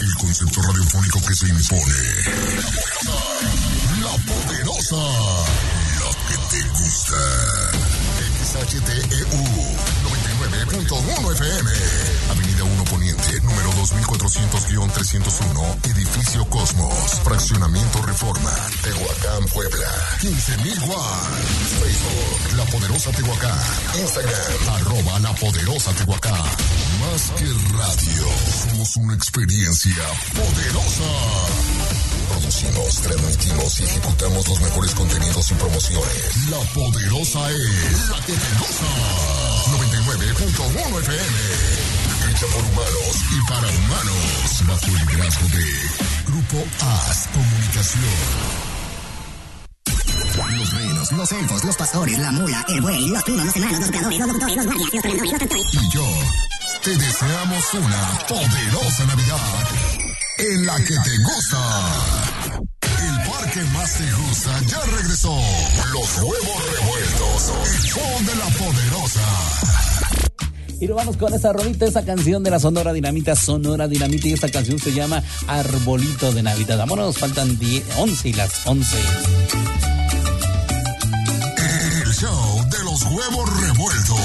El concepto radiofónico que se impone. La Poderosa. La que te gusta. XHTEU 99.1 FM. Avenida 1 Poniente, número 2400-301, Edificio Cosmos. Fraccionamiento Reforma. Tehuacán, Puebla. 15,000 watts. Facebook, La Poderosa Tehuacán. Instagram, @La Poderosa Tehuacán. Más que radio, somos una experiencia poderosa. Producimos, transmitimos y ejecutamos los mejores contenidos y promociones. La Poderosa es la que te gusta. 99.1 FM. Hecha por humanos y para humanos. Bajo el liderazgo de Grupo AS Comunicación. Los reinos, los elfos, los pastores, la mula, el buey, los primos, los hermanos, los creadores, los locutores, los guardias, los prendedores, los cantores. Y yo te deseamos una poderosa Navidad en la que te gusta. El parque más te gusta ya regresó. Los huevos revueltos, el show de la Poderosa. Y nos vamos con esa rolita, esa canción de la Sonora Dinamita, y esta canción se llama Arbolito de Navidad. Vámonos, faltan 11 y las 11. El show de los huevos revueltos.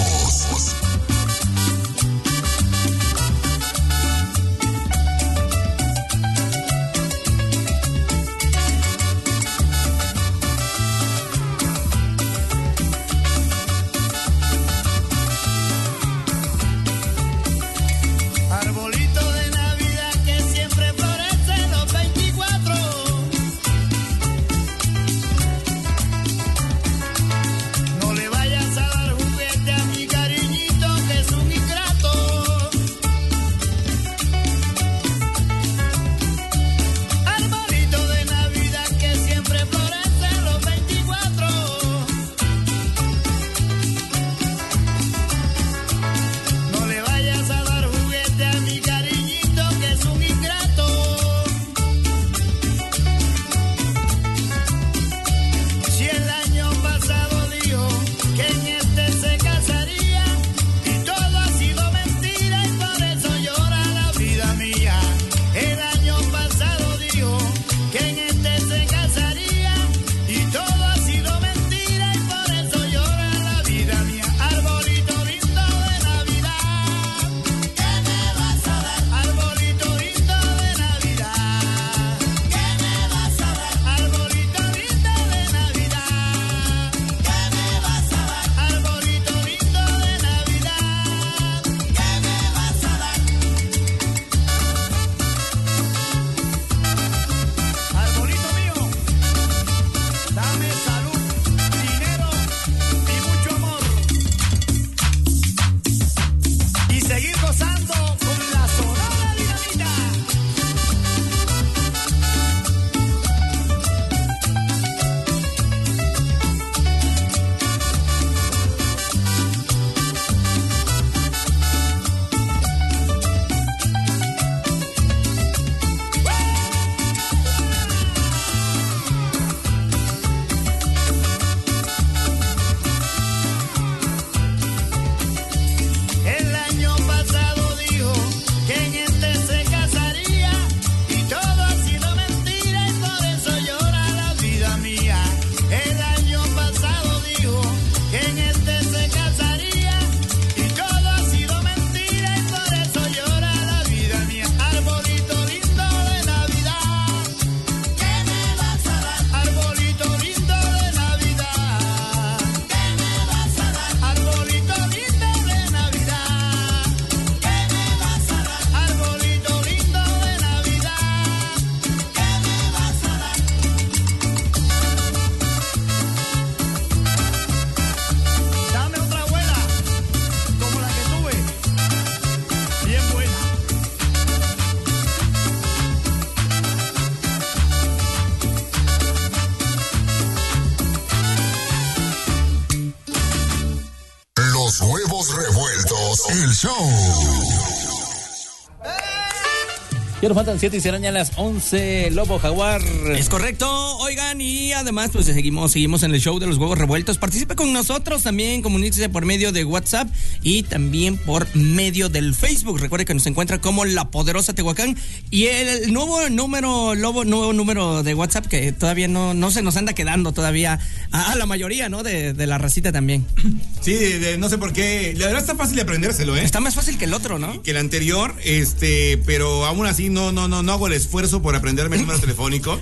Huevos revueltos, el show. Ya nos faltan 7 y serán ya las 11, Lobo Jaguar. Es correcto, oigan, y además pues seguimos en el show de los huevos revueltos. Participe con nosotros también, comuníquese por medio de WhatsApp y también por medio del Facebook. Recuerde que nos encuentra como La Poderosa Tehuacán y el nuevo número, Lobo, nuevo número de WhatsApp que todavía no se nos anda quedando todavía a la mayoría, ¿no? De la racita también. Sí, no sé por qué. La verdad está fácil de aprendérselo, ¿eh? Está más fácil que el otro, ¿no? Que el anterior, pero aún así no hago el esfuerzo por aprenderme el número telefónico.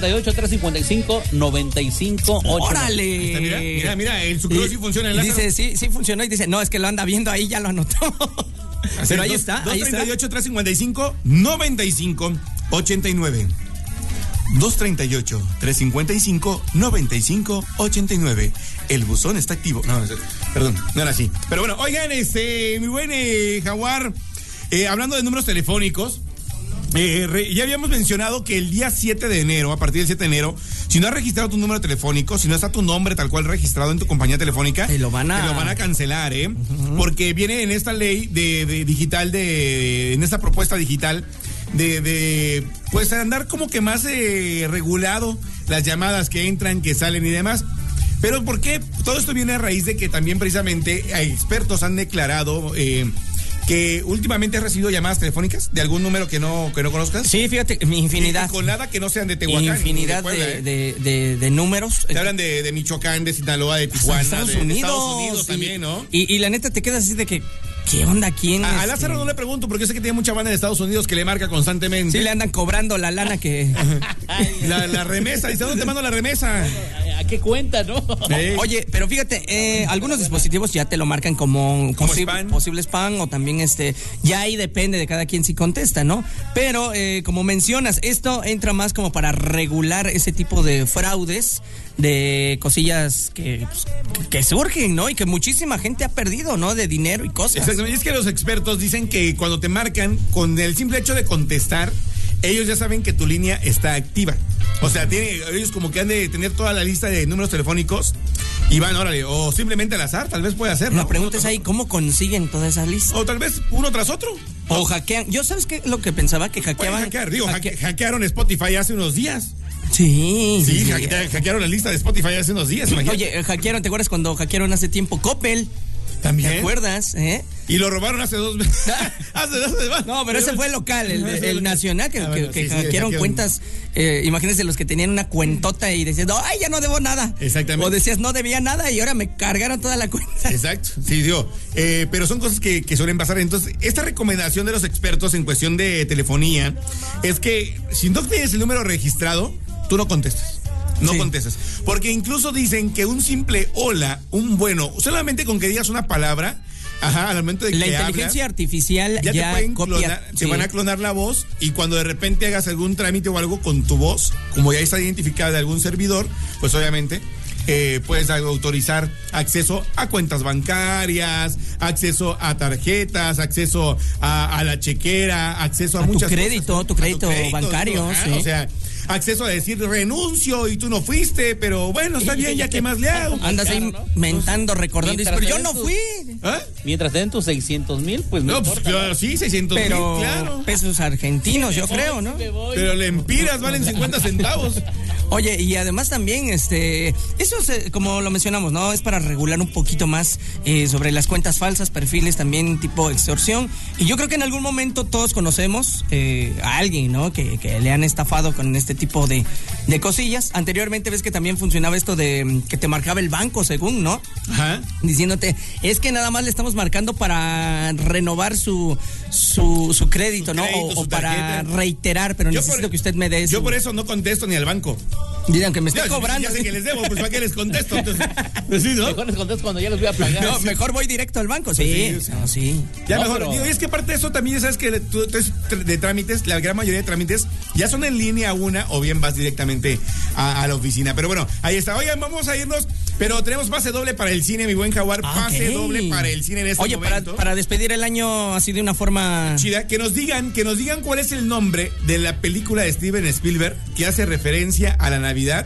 238-355-95. ¡Órale! Mira, el sucro sí funciona. Dice, sí funcionó y dice, no, es que lo anda viendo ahí, ya lo anotó. Pero ahí está, 238-355-9589. 238-355-9589. El buzón está activo. No, perdón, no era así. Pero bueno, oigan, mi buen Jaguar, hablando de números telefónicos, ya habíamos mencionado que el día 7 de enero, a partir del 7 de enero, si no has registrado tu número telefónico, si no está tu nombre tal cual registrado en tu compañía telefónica, te lo van a cancelar, porque viene en esta ley de digital, en esta propuesta digital de pues andar como que más regulado las llamadas que entran, que salen y demás. Pero ¿por qué? Todo esto viene a raíz de que también precisamente expertos han declarado que últimamente has recibido llamadas telefónicas de algún número que no conozcas. Sí, fíjate, infinidad. Con nada que no sean de Tehuacán. Infinidad de, Puebla, de números. Te hablan de Michoacán, de Sinaloa, de Tijuana, de Estados Unidos sí. También, ¿no? Y la neta te quedas así de que, ¿qué onda? ¿Quién? A Lázaro no le pregunto, porque yo sé que tiene mucha banda en Estados Unidos que le marca constantemente. Sí, le andan cobrando la lana que... la remesa, dice, ¿dónde te mando la remesa? ¿A qué cuenta, no? Sí. Oye, pero fíjate, algunos dispositivos ya te lo marcan como posible spam, o también ya ahí depende de cada quien si contesta, ¿no? Pero como mencionas, esto entra más como para regular ese tipo de fraudes, de cosillas que surgen, ¿no? Y que muchísima gente ha perdido, ¿no? De dinero y cosas. Exactamente. Y es que los expertos dicen que cuando te marcan, con el simple hecho de contestar, ellos ya saben que tu línea está activa. O sea, ellos como que han de tener toda la lista de números telefónicos y van, órale, o simplemente al azar, tal vez puede hacerlo. La pregunta es ahí, ¿cómo consiguen toda esa lista? O tal vez uno tras otro. O hackean. Yo, ¿sabes qué? Lo que pensaba, que hackeaban. Hackearon Spotify hace unos días. Sí. Hackearon la lista de Spotify hace unos días, imagínate. Oye, hackearon, ¿te acuerdas cuando hackearon hace tiempo Coppel? ¿También? ¿Te acuerdas? Y lo robaron hace 2 meses. No, pero ese fue el local, el nacional, que hackearon cuentas. Imagínense los que tenían una cuentota y decían, ay, ya no debo nada. Exactamente. O decías, no debía nada y ahora me cargaron toda la cuenta. Exacto, sí, digo. Pero son cosas que suelen pasar. Entonces, esta recomendación de los expertos en cuestión de telefonía es que si no tienes el número registrado, tú no contestes. No contestes. Porque incluso dicen que un simple hola, solamente con que digas una palabra, al momento de que la inteligencia artificial ya te pueden copia, clonar, te van a clonar la voz, y cuando de repente hagas algún trámite o algo con tu voz, como ya está identificada de algún servidor, pues obviamente puedes autorizar acceso a cuentas bancarias, acceso a tarjetas, acceso a la chequera, acceso a muchas cosas. Tu crédito bancario. Sí. O sea, acceso a decir renuncio y tú no fuiste, pero bueno, está bien, ya qué más le hago. Andas ahí mentando, recordando, dices, pero yo no fui. Mientras te den tus 600,000, pues no importa, claro, ¿no? Sí, 600,000, claro. Pesos argentinos, yo creo, ¿no? Pero lempiras valen 50 centavos. Oye, y además también, eso es, como lo mencionamos, ¿no? Es para regular un poquito más sobre las cuentas falsas, perfiles también tipo extorsión. Y yo creo que en algún momento todos conocemos a alguien, ¿no? Que le han estafado con este tipo de cosillas. Anteriormente ves que también funcionaba esto de que te marcaba el banco, según, ¿no? Ajá. Diciéndote, es que nada más le estamos marcando para renovar su crédito, ¿no? O para reiterar, pero necesito que usted me dé eso. Yo por eso no contesto ni al banco. Digan que me está cobrando. Ya sé que les debo, pues ¿para qué les contesto? Entonces, pues, ¿sí, no? Mejor les contesto cuando ya los voy a pagar. No, mejor voy directo al banco. Sí. Ya no, mejor. pero... Digo, y es que aparte de eso también sabes que de trámites, la gran mayoría de trámites ya son en línea o bien vas directamente a la oficina. Pero bueno, ahí está. Oigan, vamos a irnos, pero tenemos pase doble para el cine, mi buen Jaguar. Pase doble para el cine en este momento. Oye, para despedir el año así de una forma chida, que nos digan cuál es el nombre de la película de Steven Spielberg que hace referencia a la Navidad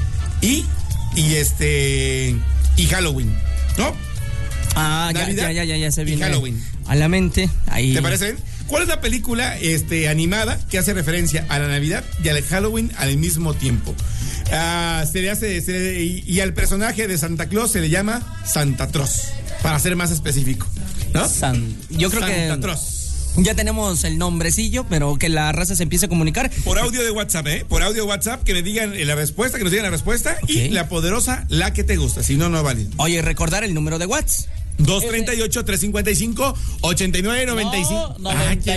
y Halloween, ¿no? Navidad, ya se viene Halloween. a la mente. Ahí. ¿Te parece bien? ¿Cuál es la película animada que hace referencia a la Navidad y al Halloween al mismo tiempo? Y al personaje de Santa Claus se le llama Santa Troz, para ser más específico, ¿no? Yo creo que Santa Troz. Ya tenemos el nombrecillo, pero que la raza se empiece a comunicar. Por audio de WhatsApp, Por audio de WhatsApp, que me digan la respuesta, que nos digan la respuesta. Okay. Y la poderosa, la que te gusta. Si no, no vale. Oye, recordar el número de WhatsApp. 238-355-8995. No,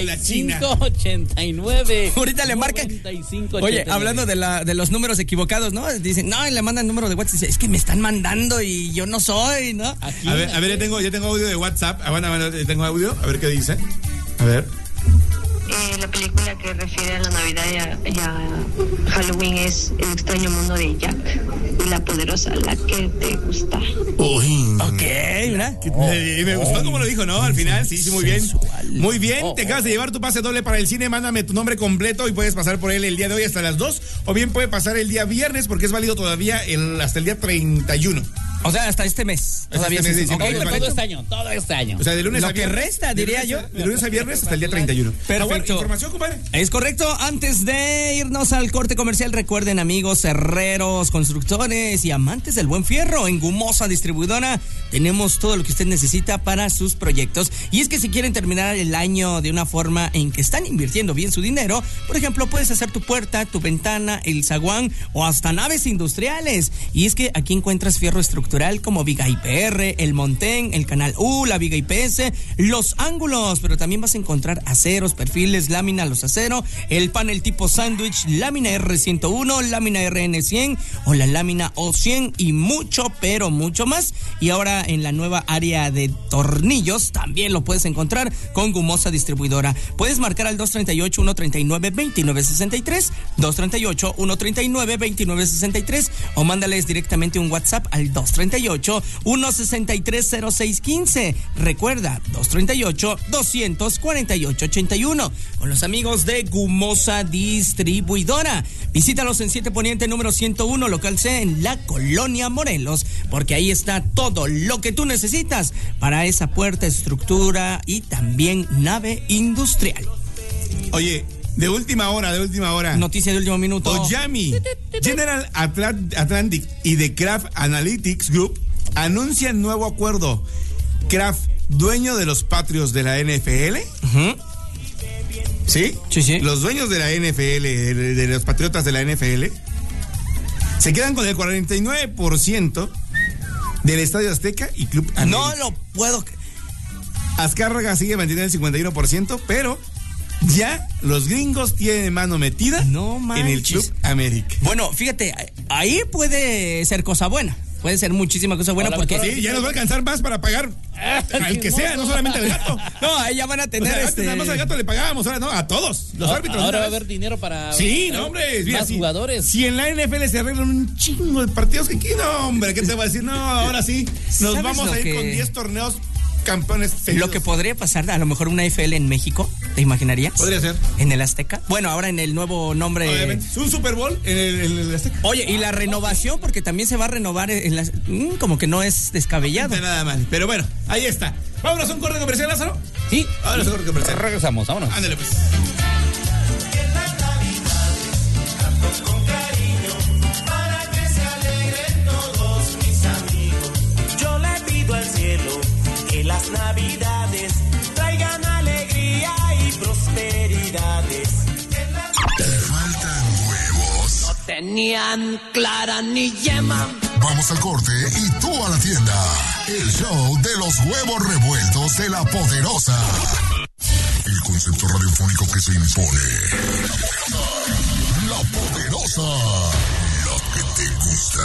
95-89. Ahorita le marcan. Oye, hablando de los números equivocados, ¿no? Dicen, no, y le mandan el número de WhatsApp. Dice, es que me están mandando y yo no soy, ¿no? Aquí, a ver, ya tengo audio de WhatsApp. Bueno, tengo audio. A ver qué dice. A ver. La película que refiere a la Navidad y a Halloween es El extraño mundo de Jack y la poderosa, la que te gusta. Uy. Ok, mira. Me gustó como lo dijo, ¿no? Al final, sí, muy bien. Muy bien, te acabas de llevar tu pase doble para el cine. Mándame tu nombre completo y puedes pasar por él el día de hoy hasta las 2. O bien puede pasar el día viernes porque es válido todavía hasta el día 31. O sea, hasta este mes. Todavía sí, okay, todo este año. O sea, de lunes a viernes. Lo que resta, diría yo. De lunes a viernes hasta el día 31. Perfecto. Bueno, información, compadre. Es correcto. Antes de irnos al corte comercial, recuerden, amigos herreros, constructores y amantes del buen fierro, en Gumosa Distribuidora tenemos todo lo que usted necesita para sus proyectos. Y es que si quieren terminar el año de una forma en que están invirtiendo bien su dinero, por ejemplo, puedes hacer tu puerta, tu ventana, el zaguán o hasta naves industriales. Y es que aquí encuentras fierro estructural como Viga IPR, el Montén, el Canal U, la Viga IPS, los ángulos, pero también vas a encontrar aceros, perfiles, lámina los acero, el panel tipo sándwich, lámina R101, lámina RN100 o la lámina O100 y mucho, pero mucho más. Y ahora en la nueva área de tornillos también lo puedes encontrar con Gumosa Distribuidora. Puedes marcar al 238-139-2963, 238-139-2963 o mándales directamente un WhatsApp al 238-163-0615. Recuerda, 238-248-81 con los amigos de Gumosa Distribuidora. Visítalos en 7 Poniente número 101, local C, en la Colonia Morelos, porque ahí está todo lo que tú necesitas para esa puerta, estructura y también nave industrial. Oye, de última hora. Noticia de último minuto. Oyami, General Atlantic y The Kraft Analytics Group anuncian nuevo acuerdo. Kraft, dueño de los Patriots de la NFL. Uh-huh. ¿Sí? Sí. Los dueños de la NFL, de los Patriotas de la NFL, se quedan con el 49% del Estadio Azteca y Club América. No lo puedo. Azcárraga sigue manteniendo el 51%, pero ya los gringos tienen mano metida en el Club América. Bueno, fíjate, ahí puede ser cosa buena. Puede ser muchísima cosa buena porque... Sí, ya nos va a alcanzar más para pagar al que sea, no solamente al gato. No, ahí ya van a tener antes nada más al gato le pagábamos, ahora no, a todos los árbitros. Ahora va a haber dinero para... Sí, no, hombre. Más jugadores. Si en la NFL se arreglan un chingo de partidos, ¿qué no, hombre? ¿Qué te voy a decir? No, ahora sí, nos vamos a ir con 10 torneos campeones seguidos. Lo que podría pasar, a lo mejor una FL en México, ¿te imaginarías? Podría ser. En el Azteca. Bueno, ahora en el nuevo nombre. Obviamente. Un Super Bowl en el Azteca. Oye, y la renovación, porque también se va a renovar como que no es descabellado. No nada mal. Pero bueno, ahí está. Vámonos a un corte comercial, Lázaro. Sí. Vámonos a un corte comercial. Regresamos, vámonos. Ándale, pues. Las navidades traigan alegría y prosperidades. ¿Te faltan huevos? No tenían clara ni yema. Vamos al corte y tú a la tienda. El show de los huevos revueltos de La Poderosa. El concepto radiofónico que se impone. La Poderosa. La que te gusta.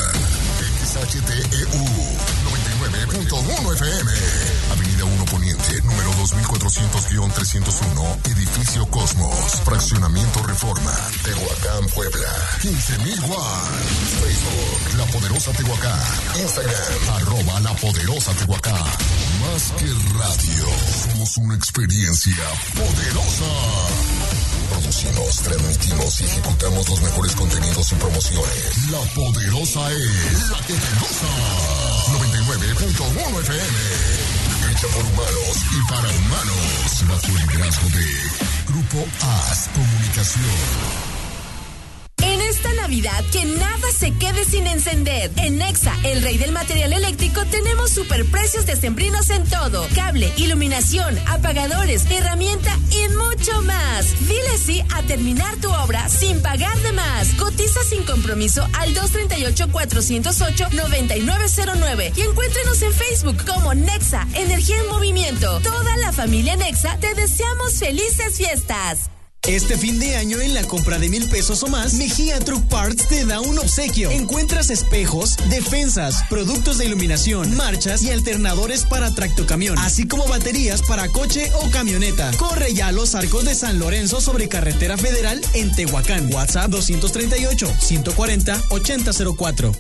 XHTEU 99.1 FM. Avenida 1 Poniente, número 2400-301, Edificio Cosmos, Fraccionamiento Reforma, Tehuacán, Puebla. 15,000 watts. Facebook, La Poderosa Tehuacán. Instagram, @La Poderosa Tehuacán. Más que radio, somos una experiencia poderosa. Producimos, transmitimos y ejecutamos los mejores contenidos y promociones. La Poderosa es la que te gusta. 99.1 FM. hecha por humanos y para humanos. Bajo el liderazgo de Grupo AS Comunicación. En esta Navidad, que nada se quede sin encender. En Nexa, el rey del material eléctrico, tenemos superprecios decembrinos en todo. Cable, iluminación, apagadores, herramienta y mucho más. Dile sí a terminar tu obra sin pagar de más. Cotiza sin compromiso al 238-408-9909 y encuéntrenos en Facebook como Nexa, Energía en Movimiento. Toda la familia Nexa, te deseamos felices fiestas. Este fin de año, en la compra de 1,000 pesos o más, Mejía Truck Parts te da un obsequio. Encuentras espejos, defensas, productos de iluminación, marchas y alternadores para tractocamión, así como baterías para coche o camioneta. Corre ya a los Arcos de San Lorenzo sobre Carretera Federal en Tehuacán. WhatsApp 238-140-8004.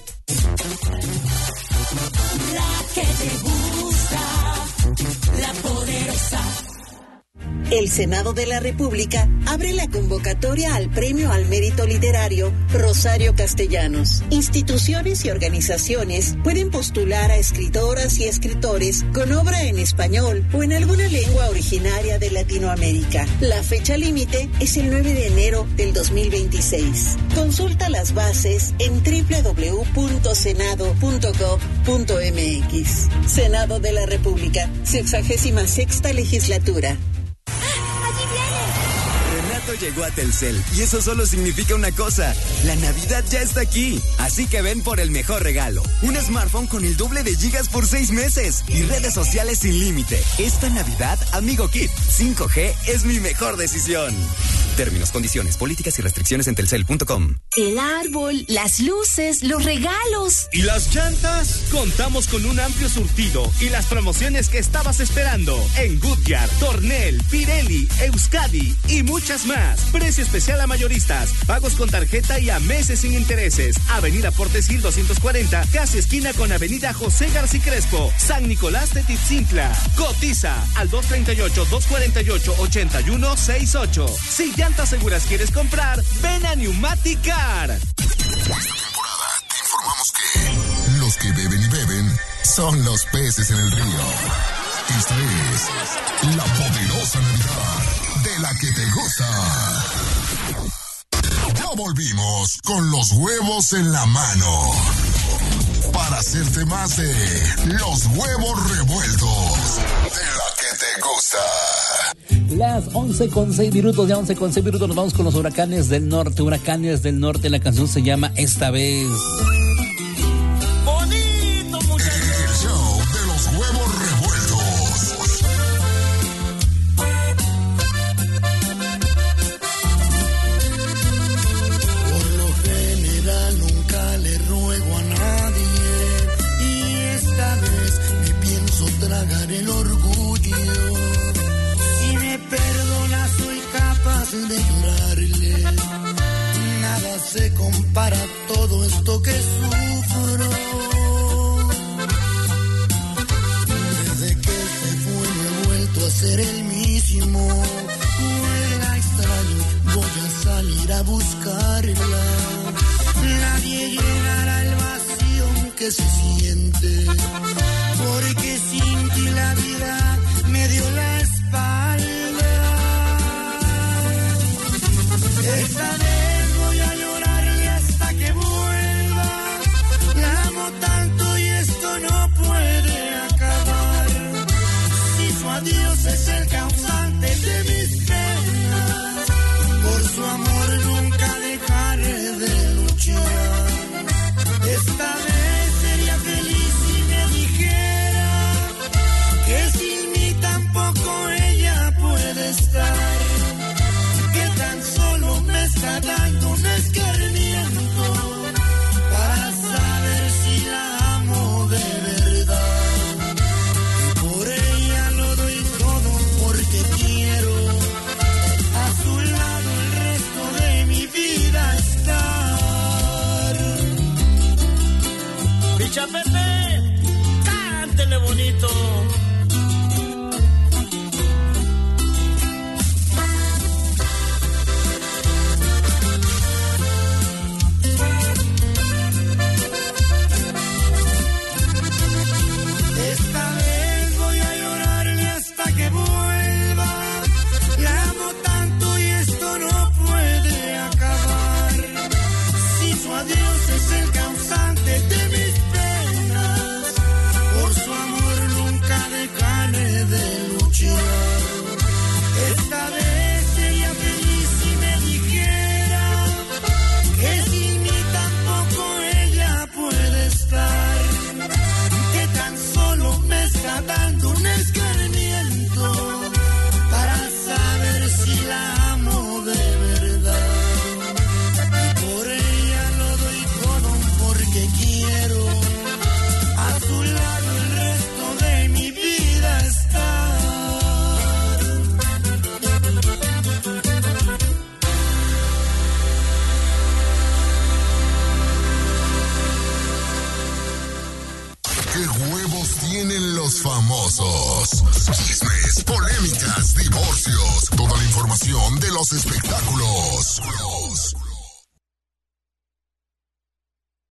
La que te gusta, la poderosa. El Senado de la República abre la convocatoria al Premio al Mérito Literario Rosario Castellanos. Instituciones y organizaciones pueden postular a escritoras y escritores con obra en español o en alguna lengua originaria de Latinoamérica. La fecha límite es el 9 de enero del 2026. Consulta las bases en www.senado.gov.mx. Senado de la República, 66ª legislatura. Llegó a Telcel y eso solo significa una cosa: la Navidad ya está aquí. Así que ven por el mejor regalo: un smartphone con el doble de gigas por 6 meses y redes sociales sin límite. Esta Navidad, Amigo Kit 5G es mi mejor decisión. Términos, condiciones, políticas y restricciones en telcel.com. El árbol, las luces, los regalos. ¿Y las llantas? Contamos con un amplio surtido y las promociones que estabas esperando en Goodyear, Tornel, Pirelli, Euskadi y muchas más. Precio especial a mayoristas, pagos con tarjeta y a meses sin intereses. Avenida Portes Gil 240, casi esquina con Avenida José García Crespo, San Nicolás de Titzintla. Cotiza al 238-248-8168. Si llantas seguras quieres comprar, ven a Pneumatic Car. Esta temporada te informamos que los que beben y beben son los peces en el río. Esta es la poderosa Navidad de la que te gusta. Ya volvimos con los huevos en la mano para hacerte más de los huevos revueltos de la que te gusta. Las 11:06, ya 11:06 nos vamos con los huracanes del norte. Huracanes del norte, la canción se llama Esta Vez. Bonito, muchachos. El show de los huevos revueltos. Por lo general nunca le ruego a nadie y esta vez me pienso tragar el orgullo. Si me perdona soy capaz de llorarle. Nada se compara a todo esto que sufro. Desde que se fue no he vuelto a ser el mismo. La extraño, voy a salir a buscarla. Nadie llenará el vacío que se siente, porque sin ti la vida me dio la espalda. Esta vez voy a llorarle hasta que vuelva. La amo tanto y esto no puede acabar. Si su adiós es el causante de mis penas, por su amor nunca dejaré de luchar. Esta vez sería feliz si me dijera que sin mí tampoco ella puede estar, que tan solo me está dando ¿Qué huevos tienen los famosos? Chismes, polémicas, divorcios. Toda la información de los espectáculos.